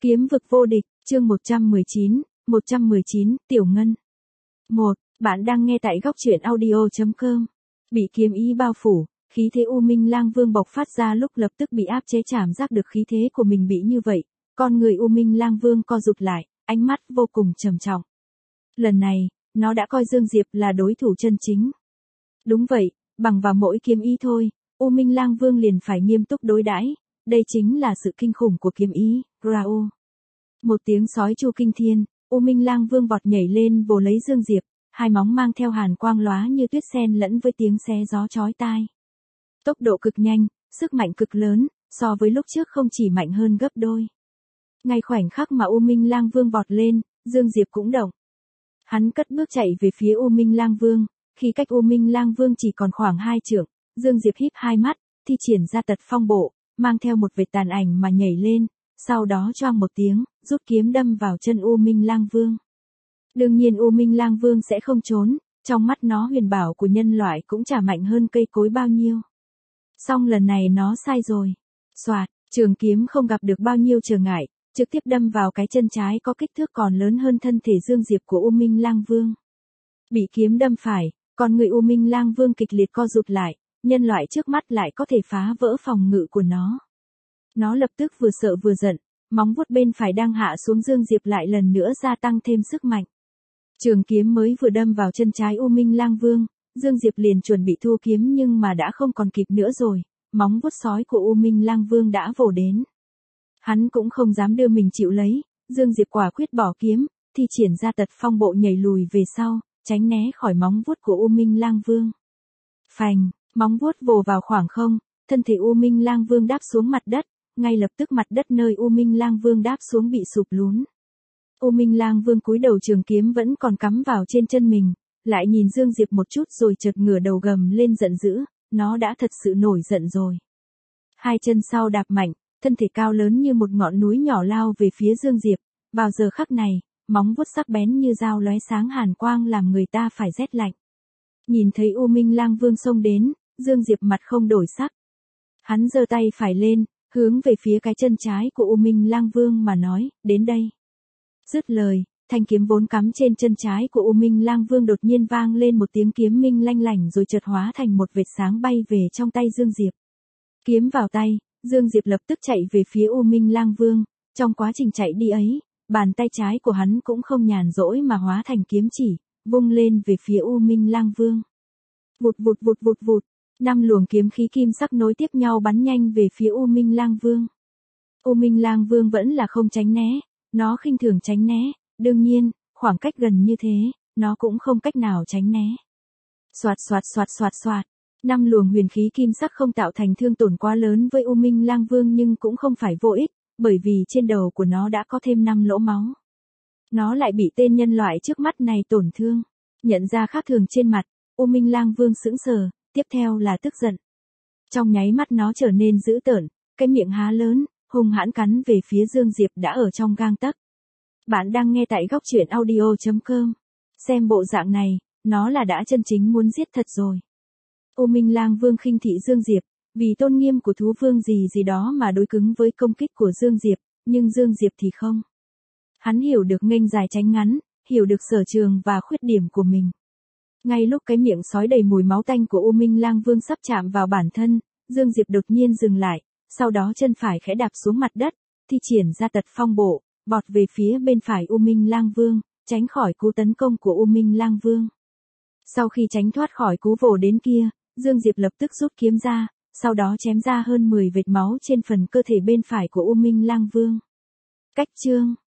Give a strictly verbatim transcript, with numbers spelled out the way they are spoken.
Kiếm vực vô địch, chương một trăm mười chín, một trăm mười chín, Tiểu Ngân. một. Bạn đang nghe tại góc truyện audio chấm com. Bị kiếm ý bao phủ, khí thế U Minh Lang Vương bộc phát ra lúc lập tức bị áp chế, cảm giác được khí thế của mình bị như vậy, con người U Minh Lang Vương co rụt lại, ánh mắt vô cùng trầm trọng. Lần này, nó đã coi Dương Diệp là đối thủ chân chính. Đúng vậy, bằng vào mỗi kiếm ý thôi, U Minh Lang Vương liền phải nghiêm túc đối đãi, đây chính là sự kinh khủng của kiếm ý. Rao. Một tiếng sói chu kinh thiên, U Minh Lang Vương vọt nhảy lên vồ lấy Dương Diệp, hai móng mang theo hàn quang lóa như tuyết xen lẫn với tiếng xé gió chói tai. Tốc độ cực nhanh, sức mạnh cực lớn, so với lúc trước không chỉ mạnh hơn gấp đôi. Ngay khoảnh khắc mà U Minh Lang Vương vọt lên, Dương Diệp cũng động. Hắn cất bước chạy về phía U Minh Lang Vương, khi cách U Minh Lang Vương chỉ còn khoảng hai trượng, Dương Diệp híp hai mắt, thi triển ra tật phong bộ, mang theo một vệt tàn ảnh mà nhảy lên, sau đó choang một tiếng, rút kiếm đâm vào chân U Minh Lang Vương. Đương nhiên U Minh Lang Vương sẽ không trốn, trong mắt nó huyền bảo của nhân loại cũng chả mạnh hơn cây cối bao nhiêu. Song lần này nó sai rồi. Soạt, trường kiếm không gặp được bao nhiêu trở ngại, trực tiếp đâm vào cái chân trái có kích thước còn lớn hơn thân thể Dương Diệp của U Minh Lang Vương. Bị kiếm đâm phải, còn người U Minh Lang Vương kịch liệt co rụt lại, nhân loại trước mắt lại có thể phá vỡ phòng ngự của nó. Nó lập tức vừa sợ vừa giận, móng vuốt bên phải đang hạ xuống Dương Diệp lại lần nữa gia tăng thêm sức mạnh. Trường kiếm mới vừa đâm vào chân trái U Minh Lang Vương, Dương Diệp liền chuẩn bị thu kiếm nhưng mà đã không còn kịp nữa rồi, móng vuốt sói của U Minh Lang Vương đã vồ đến. Hắn cũng không dám đưa mình chịu lấy, Dương Diệp quả quyết bỏ kiếm, thi triển ra tật phong bộ nhảy lùi về sau, tránh né khỏi móng vuốt của U Minh Lang Vương. Phành, móng vuốt vồ vào khoảng không, thân thể U Minh Lang Vương đáp xuống mặt đất, ngay lập tức mặt đất nơi U Minh Lang Vương đáp xuống bị sụp lún. U Minh Lang Vương cúi đầu, trường kiếm vẫn còn cắm vào trên chân mình, lại nhìn Dương Diệp một chút rồi chợt ngửa đầu gầm lên giận dữ, nó đã thật sự nổi giận rồi. Hai chân sau đạp mạnh, thân thể cao lớn như một ngọn núi nhỏ lao về phía Dương Diệp, vào giờ khắc này, móng vuốt sắc bén như dao lóe sáng hàn quang làm người ta phải rét lạnh. Nhìn thấy U Minh Lang Vương xông đến, Dương Diệp mặt không đổi sắc. Hắn giơ tay phải lên, hướng về phía cái chân trái của U Minh Lang Vương mà nói, đến đây. Dứt lời, thanh kiếm vốn cắm trên chân trái của U Minh Lang Vương đột nhiên vang lên một tiếng kiếm minh lanh lảnh rồi chợt hóa thành một vệt sáng bay về trong tay Dương Diệp. Kiếm vào tay, Dương Diệp lập tức chạy về phía U Minh Lang Vương, trong quá trình chạy đi ấy, bàn tay trái của hắn cũng không nhàn rỗi mà hóa thành kiếm chỉ, vung lên về phía U Minh Lang Vương. Vụt vụt vụt vụt vụt, năm luồng kiếm khí kim sắc nối tiếp nhau bắn nhanh về phía U Minh Lang Vương. U Minh Lang Vương vẫn là không tránh né, nó khinh thường tránh né, đương nhiên, khoảng cách gần như thế, nó cũng không cách nào tránh né. Soạt soạt soạt soạt soạt, năm luồng huyền khí kim sắc không tạo thành thương tổn quá lớn với U Minh Lang Vương nhưng cũng không phải vô ích, bởi vì trên đầu của nó đã có thêm năm lỗ máu. Nó lại bị tên nhân loại trước mắt này tổn thương. Nhận ra khác thường trên mặt, U Minh Lang Vương sững sờ, tiếp theo là tức giận. Trong nháy mắt nó trở nên dữ tợn, cái miệng há lớn, hung hãn cắn về phía Dương Diệp đã ở trong gang tấc. Bạn đang nghe tại góc truyện audio chấm com. Xem bộ dạng này, nó là đã chân chính muốn giết thật rồi. U Minh Lang Vương khinh thị Dương Diệp, vì tôn nghiêm của thú vương gì gì đó mà đối cứng với công kích của Dương Diệp, nhưng Dương Diệp thì không. Hắn hiểu được nghênh dài tránh ngắn, hiểu được sở trường và khuyết điểm của mình. Ngay lúc cái miệng sói đầy mùi máu tanh của U Minh Lang Vương sắp chạm vào bản thân, Dương Diệp đột nhiên dừng lại, sau đó chân phải khẽ đạp xuống mặt đất, thi triển ra tật phong bộ, vọt về phía bên phải U Minh Lang Vương, tránh khỏi cú tấn công của U Minh Lang Vương. Sau khi tránh thoát khỏi cú vồ đến kia, Dương Diệp lập tức rút kiếm ra, sau đó chém ra hơn mười vệt máu trên phần cơ thể bên phải của U Minh Lang Vương. Cách chương